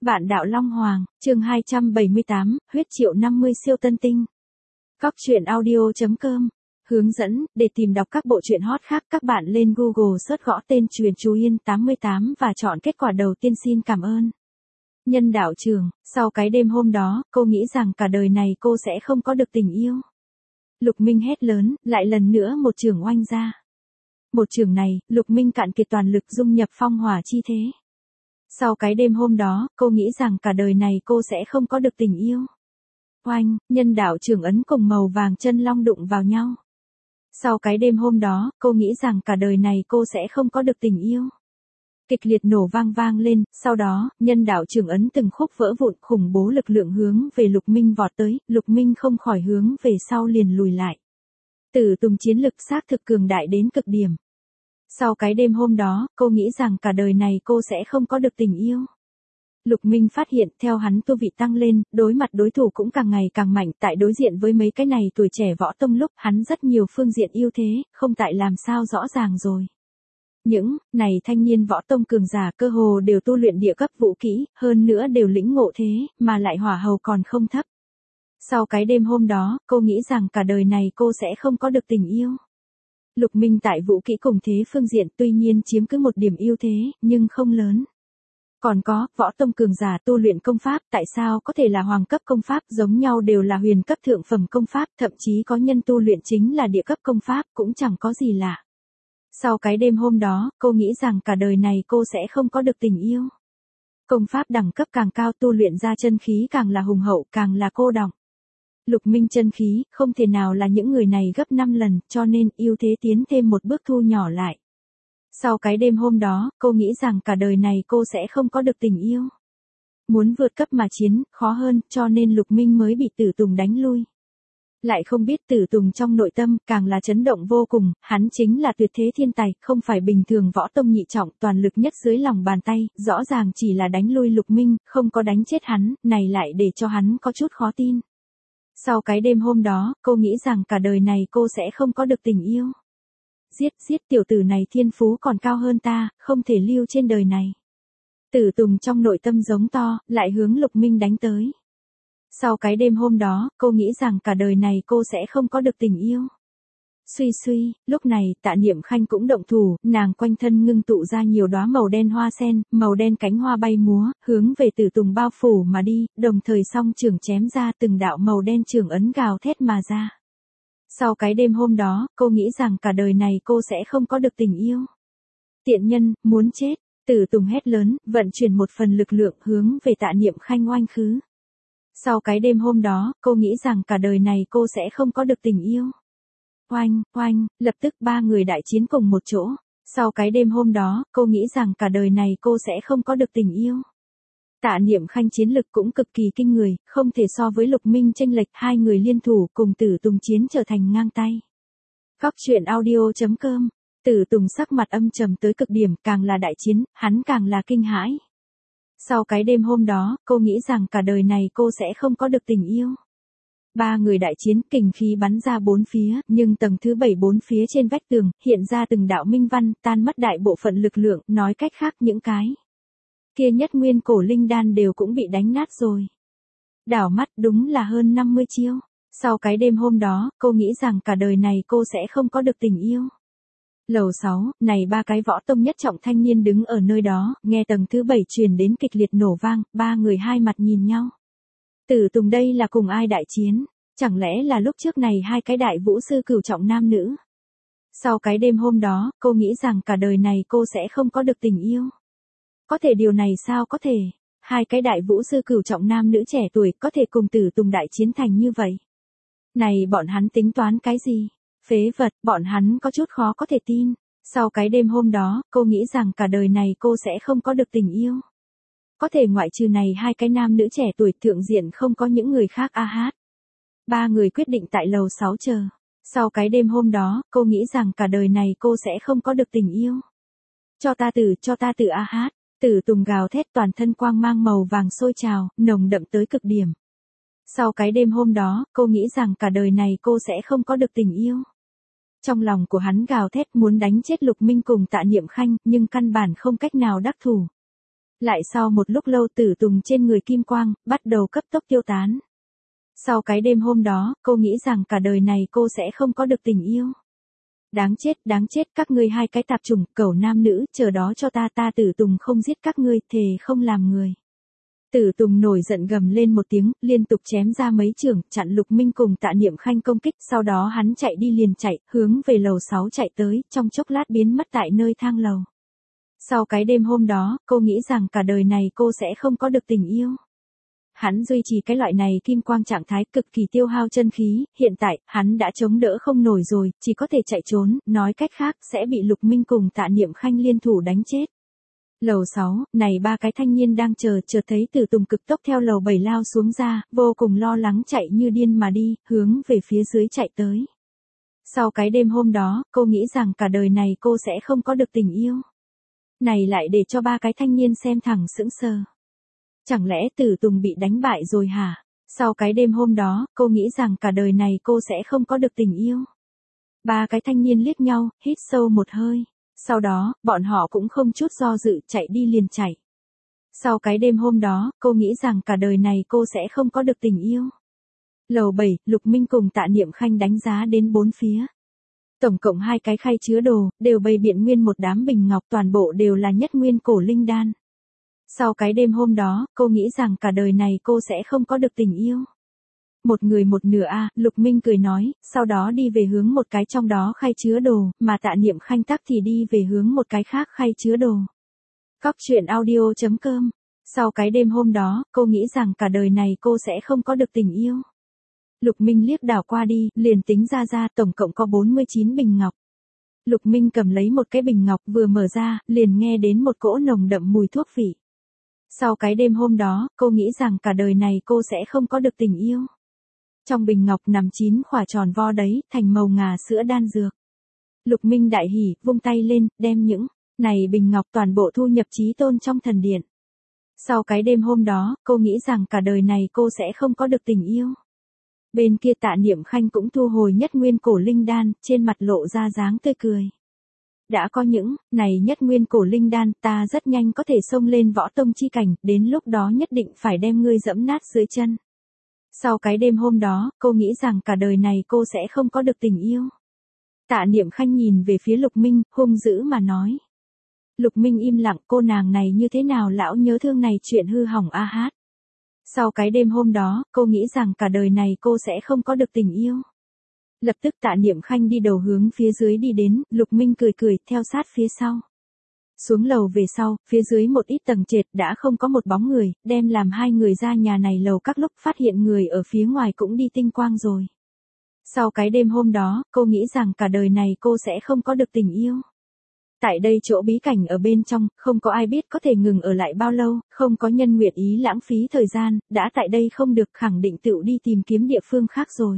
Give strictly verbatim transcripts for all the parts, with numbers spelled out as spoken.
Vạn đạo Long Hoàng, chương hai trăm bảy mươi tám, huyết triệu năm mươi siêu tân tinh. Góc truyện audio chấm com. Hướng dẫn, để tìm đọc các bộ truyện hot khác các bạn lên Google search gõ tên Truyện Chú Yên tám mươi tám và chọn kết quả đầu tiên. Xin cảm ơn. Nhân đạo trường, sau cái đêm hôm đó, cô nghĩ rằng cả đời này cô sẽ không có được tình yêu. Lục Minh hét lớn, lại lần nữa một trường oanh ra. Một trường này, Lục Minh cạn kiệt toàn lực dung nhập phong hỏa chi thế. Sau cái đêm hôm đó, cô nghĩ rằng cả đời này cô sẽ không có được tình yêu. Oanh, nhân đạo trường ấn cùng màu vàng chân long đụng vào nhau. Sau cái đêm hôm đó, cô nghĩ rằng cả đời này cô sẽ không có được tình yêu. Kịch liệt nổ vang vang lên, sau đó, nhân đạo trường ấn từng khúc vỡ vụn, khủng bố lực lượng hướng về Lục Minh vọt tới, Lục Minh không khỏi hướng về sau liền lùi lại. Tử Tùng chiến lực xác thực cường đại đến cực điểm. Sau cái đêm hôm đó, cô nghĩ rằng cả đời này cô sẽ không có được tình yêu. Lục Minh phát hiện theo hắn tu vị tăng lên, đối mặt đối thủ cũng càng ngày càng mạnh, tại đối diện với mấy cái này tuổi trẻ võ tông lúc hắn rất nhiều phương diện ưu thế, không tại làm sao rõ ràng rồi. Những này thanh niên võ tông cường giả cơ hồ đều tu luyện địa cấp vũ kỹ, hơn nữa đều lĩnh ngộ thế, mà lại hỏa hầu còn không thấp. Sau cái đêm hôm đó, cô nghĩ rằng cả đời này cô sẽ không có được tình yêu. Lục Minh tại vũ kỹ cùng thế phương diện tuy nhiên chiếm cứ một điểm ưu thế, nhưng không lớn. Còn có, võ tông cường giả tu luyện công pháp, tại sao có thể là hoàng cấp công pháp, giống nhau đều là huyền cấp thượng phẩm công pháp, thậm chí có nhân tu luyện chính là địa cấp công pháp, cũng chẳng có gì lạ. Sau cái đêm hôm đó, cô nghĩ rằng cả đời này cô sẽ không có được tình yêu. Công pháp đẳng cấp càng cao tu luyện ra chân khí càng là hùng hậu, càng là cô đọng. Lục Minh chân khí, không thể nào là những người này gấp năm lần, cho nên ưu thế tiến thêm một bước thu nhỏ lại. Sau cái đêm hôm đó, cô nghĩ rằng cả đời này cô sẽ không có được tình yêu. Muốn vượt cấp mà chiến, khó hơn, cho nên Lục Minh mới bị Tử Tùng đánh lui. Lại không biết Tử Tùng trong nội tâm, càng là chấn động vô cùng, hắn chính là tuyệt thế thiên tài, không phải bình thường võ tông nhị trọng, toàn lực nhất dưới lòng bàn tay, rõ ràng chỉ là đánh lui Lục Minh, không có đánh chết hắn, này lại để cho hắn có chút khó tin. Sau cái đêm hôm đó, cô nghĩ rằng cả đời này cô sẽ không có được tình yêu. Giết, giết tiểu tử này thiên phú còn cao hơn ta, không thể lưu trên đời này. Tử Tùng trong nội tâm giống to, lại hướng Lục Minh đánh tới. Sau cái đêm hôm đó, cô nghĩ rằng cả đời này cô sẽ không có được tình yêu. Suy suy, lúc này, Tạ Niệm Khanh cũng động thủ, nàng quanh thân ngưng tụ ra nhiều đóa màu đen hoa sen, màu đen cánh hoa bay múa, hướng về Tử Tùng bao phủ mà đi, đồng thời song trường chém ra từng đạo màu đen trường ấn gào thét mà ra. Sau cái đêm hôm đó, cô nghĩ rằng cả đời này cô sẽ không có được tình yêu. Tiện nhân, muốn chết, Tử Tùng hét lớn, vận chuyển một phần lực lượng hướng về Tạ Niệm Khanh oanh khứ. Sau cái đêm hôm đó, cô nghĩ rằng cả đời này cô sẽ không có được tình yêu. Oanh, oanh, lập tức ba người đại chiến cùng một chỗ. Sau cái đêm hôm đó, cô nghĩ rằng cả đời này cô sẽ không có được tình yêu. Tạ Niệm Khanh chiến lực cũng cực kỳ kinh người, không thể so với Lục Minh chênh lệch, hai người liên thủ cùng Tử Tùng chiến trở thành ngang tay. Góc truyện audio chấm com. Tử Tùng sắc mặt âm trầm tới cực điểm, càng là đại chiến, hắn càng là kinh hãi. Sau cái đêm hôm đó, cô nghĩ rằng cả đời này cô sẽ không có được tình yêu. Ba người đại chiến, kình khí bắn ra bốn phía, nhưng tầng thứ bảy bốn phía trên vách tường, hiện ra từng đạo minh văn, tan mất đại bộ phận lực lượng, nói cách khác những cái kia nhất nguyên cổ linh đan đều cũng bị đánh nát rồi. Đảo mắt đúng là hơn năm mươi chiêu. Sau cái đêm hôm đó, cô nghĩ rằng cả đời này cô sẽ không có được tình yêu. Lầu sáu, này ba cái võ tông nhất trọng thanh niên đứng ở nơi đó, nghe tầng thứ bảy truyền đến kịch liệt nổ vang, ba người hai mặt nhìn nhau. Tử Tùng đây là cùng ai đại chiến? Chẳng lẽ là lúc trước này hai cái đại vũ sư cửu trọng nam nữ? Sau cái đêm hôm đó, cô nghĩ rằng cả đời này cô sẽ không có được tình yêu. Có thể điều này sao có thể? Hai cái đại vũ sư cửu trọng nam nữ trẻ tuổi có thể cùng Tử Tùng đại chiến thành như vậy? Này bọn hắn tính toán cái gì? Phế vật, bọn hắn có chút khó có thể tin. Sau cái đêm hôm đó, cô nghĩ rằng cả đời này cô sẽ không có được tình yêu. Có thể ngoại trừ này hai cái nam nữ trẻ tuổi thượng diện không có những người khác a hát. Ba người quyết định tại lầu sáu chờ. Sau cái đêm hôm đó, cô nghĩ rằng cả đời này cô sẽ không có được tình yêu. Cho ta tử, cho ta tử a hát. Tử Tùng gào thét toàn thân quang mang màu vàng sôi trào, nồng đậm tới cực điểm. Sau cái đêm hôm đó, cô nghĩ rằng cả đời này cô sẽ không có được tình yêu. Trong lòng của hắn gào thét muốn đánh chết Lục Minh cùng Tạ Niệm Khanh, nhưng căn bản không cách nào đắc thủ. Lại sau một lúc lâu Tử Tùng trên người kim quang, bắt đầu cấp tốc tiêu tán. Sau cái đêm hôm đó, cô nghĩ rằng cả đời này cô sẽ không có được tình yêu. Đáng chết, đáng chết, các ngươi hai cái tạp chủng, cẩu nam nữ, chờ đó cho ta, ta Tử Tùng không giết các ngươi, thề không làm người. Tử Tùng nổi giận gầm lên một tiếng, liên tục chém ra mấy chưởng, chặn Lục Minh cùng Tạ Niệm Khanh công kích, sau đó hắn chạy đi liền chạy, hướng về lầu sáu chạy tới, trong chốc lát biến mất tại nơi thang lầu. Sau cái đêm hôm đó, cô nghĩ rằng cả đời này cô sẽ không có được tình yêu. Hắn duy trì cái loại này kim quang trạng thái cực kỳ tiêu hao chân khí, hiện tại, hắn đã chống đỡ không nổi rồi, chỉ có thể chạy trốn, nói cách khác, sẽ bị Lục Minh cùng Tạ Niệm Khanh liên thủ đánh chết. Lầu sáu, này ba cái thanh niên đang chờ, chợt thấy Tử Tùng cực tốc theo lầu bảy lao xuống ra, vô cùng lo lắng chạy như điên mà đi, hướng về phía dưới chạy tới. Sau cái đêm hôm đó, cô nghĩ rằng cả đời này cô sẽ không có được tình yêu. Này lại để cho ba cái thanh niên xem thẳng sững sờ. Chẳng lẽ Tử Tùng bị đánh bại rồi hả? Sau cái đêm hôm đó, cô nghĩ rằng cả đời này cô sẽ không có được tình yêu. Ba cái thanh niên liếc nhau, hít sâu một hơi. Sau đó, bọn họ cũng không chút do dự, chạy đi liền chạy. Sau cái đêm hôm đó, cô nghĩ rằng cả đời này cô sẽ không có được tình yêu. Lầu bảy, Lục Minh cùng Tạ Niệm Khanh đánh giá đến bốn phía. Tổng cộng hai cái khay chứa đồ, đều bày biện nguyên một đám bình ngọc, toàn bộ đều là nhất nguyên cổ linh đan. Sau cái đêm hôm đó, cô nghĩ rằng cả đời này cô sẽ không có được tình yêu. Một người một nửa a, Lục Minh cười nói, sau đó đi về hướng một cái trong đó khay chứa đồ, mà Tạ Niệm Khanh tắc thì đi về hướng một cái khác khay chứa đồ. Cóc truyện audio chấm com. Sau cái đêm hôm đó, cô nghĩ rằng cả đời này cô sẽ không có được tình yêu. Lục Minh liếc đảo qua đi, liền tính ra ra, tổng cộng có bốn mươi chín bình ngọc. Lục Minh cầm lấy một cái bình ngọc vừa mở ra, liền nghe đến một cỗ nồng đậm mùi thuốc vị. Sau cái đêm hôm đó, cô nghĩ rằng cả đời này cô sẽ không có được tình yêu. Trong bình ngọc nằm chín quả tròn vo đấy, thành màu ngà sữa đan dược. Lục Minh đại hỉ, vung tay lên, đem những này bình ngọc toàn bộ thu nhập chí tôn trong thần điện. Sau cái đêm hôm đó, cô nghĩ rằng cả đời này cô sẽ không có được tình yêu. Bên kia Tạ Niệm Khanh cũng thu hồi nhất nguyên cổ linh đan, trên mặt lộ ra dáng tươi cười. Đã có những này nhất nguyên cổ linh đan, ta rất nhanh có thể xông lên võ tông chi cảnh, đến lúc đó nhất định phải đem ngươi dẫm nát dưới chân. Sau cái đêm hôm đó, cô nghĩ rằng cả đời này cô sẽ không có được tình yêu. Tạ Niệm Khanh nhìn về phía Lục Minh, hung dữ mà nói. Lục Minh im lặng, cô nàng này như thế nào lão nhớ thương này chuyện hư hỏng a hát. Sau cái đêm hôm đó, cô nghĩ rằng cả đời này cô sẽ không có được tình yêu. Lập tức Tạ Niệm Khanh đi đầu hướng phía dưới đi đến, Lục Minh cười cười, theo sát phía sau. Xuống lầu về sau, phía dưới một ít tầng trệt đã không có một bóng người, đem làm hai người ra nhà này lầu các lúc phát hiện người ở phía ngoài cũng đi tinh quang rồi. Sau cái đêm hôm đó, cô nghĩ rằng cả đời này cô sẽ không có được tình yêu. Tại đây chỗ bí cảnh ở bên trong, không có ai biết có thể ngừng ở lại bao lâu, không có nhân nguyện ý lãng phí thời gian, đã tại đây không được khẳng định tự đi tìm kiếm địa phương khác rồi.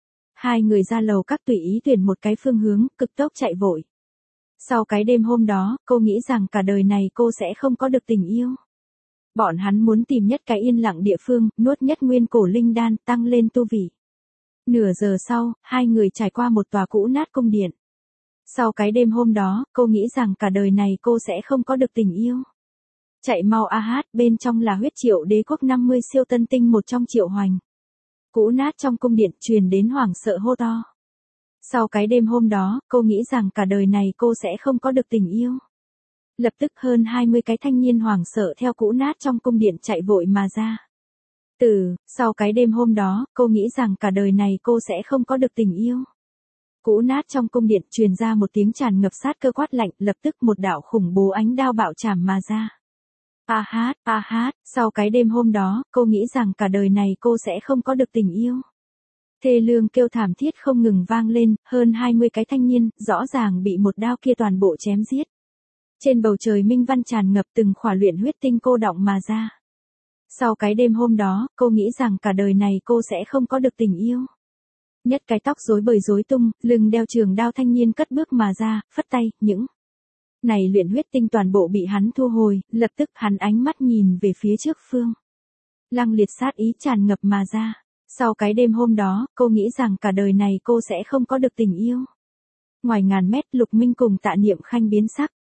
Hai người ra lầu các tùy ý tuyển một cái phương hướng, cực tốc chạy vội. Sau cái đêm hôm đó, cô nghĩ rằng cả đời này cô sẽ không có được tình yêu. Bọn hắn muốn tìm nhất cái yên lặng địa phương, nuốt nhất nguyên cổ linh đan, tăng lên tu vị. Nửa giờ sau, hai người trải qua một tòa cũ nát cung điện. Sau cái đêm hôm đó, cô nghĩ rằng cả đời này cô sẽ không có được tình yêu. Chạy mau a hát, bên trong là huyết triệu đế quốc năm mươi siêu tân tinh một trong triệu hoành. Cũ nát trong cung điện truyền đến hoảng sợ hô to. Sau cái đêm hôm đó, cô nghĩ rằng cả đời này cô sẽ không có được tình yêu. Lập tức hơn hai mươi cái thanh niên hoảng sợ theo cũ nát trong cung điện chạy vội mà ra. Từ, sau cái đêm hôm đó, cô nghĩ rằng cả đời này cô sẽ không có được tình yêu. Cũ nát trong cung điện truyền ra một tiếng tràn ngập sát cơ quát lạnh, lập tức một đạo khủng bố ánh đao bạo chảm mà ra. A hát, a hát, sau cái đêm hôm đó, cô nghĩ rằng cả đời này cô sẽ không có được tình yêu. Thê lương kêu thảm thiết không ngừng vang lên, hơn hai mươi cái thanh niên, rõ ràng bị một đao kia toàn bộ chém giết. Trên bầu trời minh văn tràn ngập từng khỏa luyện huyết tinh cô đọng mà ra. Sau cái đêm hôm đó, cô nghĩ rằng cả đời này cô sẽ không có được tình yêu. Nhất cái tóc rối bời rối tung, lưng đeo trường đao thanh niên cất bước mà ra, phất tay, những này luyện huyết tinh toàn bộ bị hắn thu hồi, lập tức hắn ánh mắt nhìn về phía trước phương. Lăng liệt sát ý tràn ngập mà ra. Sau cái đêm hôm đó, cô nghĩ rằng cả đời này cô sẽ không có được tình yêu. Ngoài ngàn mét, Lục Minh cùng Tạ Niệm Khanh biến sắc.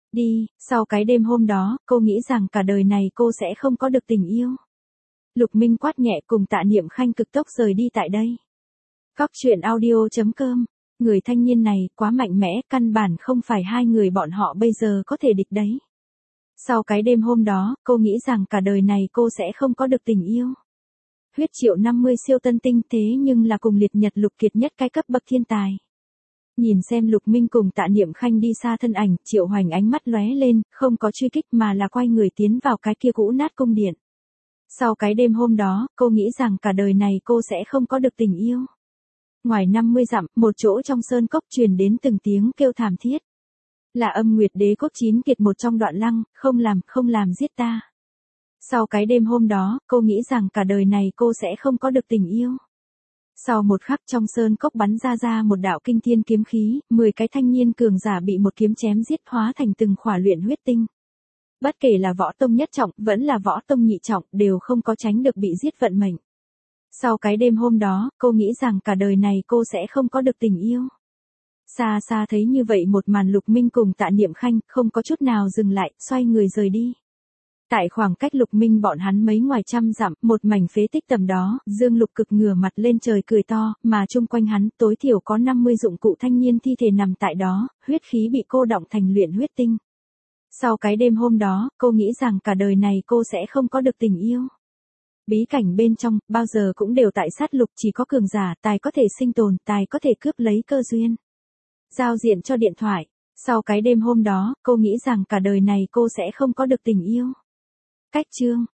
Đi, sau cái đêm hôm đó, cô nghĩ rằng cả đời này cô sẽ không có được tình yêu. Lục Minh quát nhẹ cùng Tạ Niệm Khanh cực tốc rời đi tại đây. Cóc truyện audio.com. Người thanh niên này quá mạnh mẽ, căn bản không phải hai người bọn họ bây giờ có thể địch đấy. Sau cái đêm hôm đó, cô nghĩ rằng cả đời này cô sẽ không có được tình yêu. Huyết Triệu năm mươi siêu tân tinh thế nhưng là cùng liệt nhật lục kiệt nhất cái cấp bậc thiên tài. Nhìn xem Lục Minh cùng Tạ Niệm Khanh đi xa thân ảnh, Triệu Hoành ánh mắt lóe lên, không có truy kích mà là quay người tiến vào cái kia cũ nát cung điện. Sau cái đêm hôm đó, cô nghĩ rằng cả đời này cô sẽ không có được tình yêu. Ngoài năm mươi dặm, một chỗ trong sơn cốc truyền đến từng tiếng kêu thảm thiết. Là Âm Nguyệt Đế cốt chín kiệt một trong Đoạn Lăng, không làm, không làm giết ta. Sau cái đêm hôm đó, cô nghĩ rằng cả đời này cô sẽ không có được tình yêu. Sau một khắc trong sơn cốc bắn ra ra một đạo kinh thiên kiếm khí, mười cái thanh niên cường giả bị một kiếm chém giết hóa thành từng khỏa luyện huyết tinh. Bất kể là võ tông nhất trọng, vẫn là võ tông nhị trọng, đều không có tránh được bị giết vận mệnh. Sau cái đêm hôm đó, cô nghĩ rằng cả đời này cô sẽ không có được tình yêu. Xa xa thấy như vậy một màn, Lục Minh cùng Tạ Niệm Khanh không có chút nào dừng lại, xoay người rời đi. Tại khoảng cách Lục Minh bọn hắn mấy ngoài trăm dặm, một mảnh phế tích tầm đó, Dương Lục Cực ngửa mặt lên trời cười to, mà chung quanh hắn tối thiểu có năm mươi dụng cụ thanh niên thi thể nằm tại đó, huyết khí bị cô đọng thành luyện huyết tinh. Sau cái đêm hôm đó, cô nghĩ rằng cả đời này cô sẽ không có được tình yêu. Bí cảnh bên trong, bao giờ cũng đều tại sát lục, chỉ có cường giả, tài có thể sinh tồn, tài có thể cướp lấy cơ duyên. Giao diện cho điện thoại. Sau cái đêm hôm đó, cô nghĩ rằng cả đời này cô sẽ không có được tình yêu. Cách chương.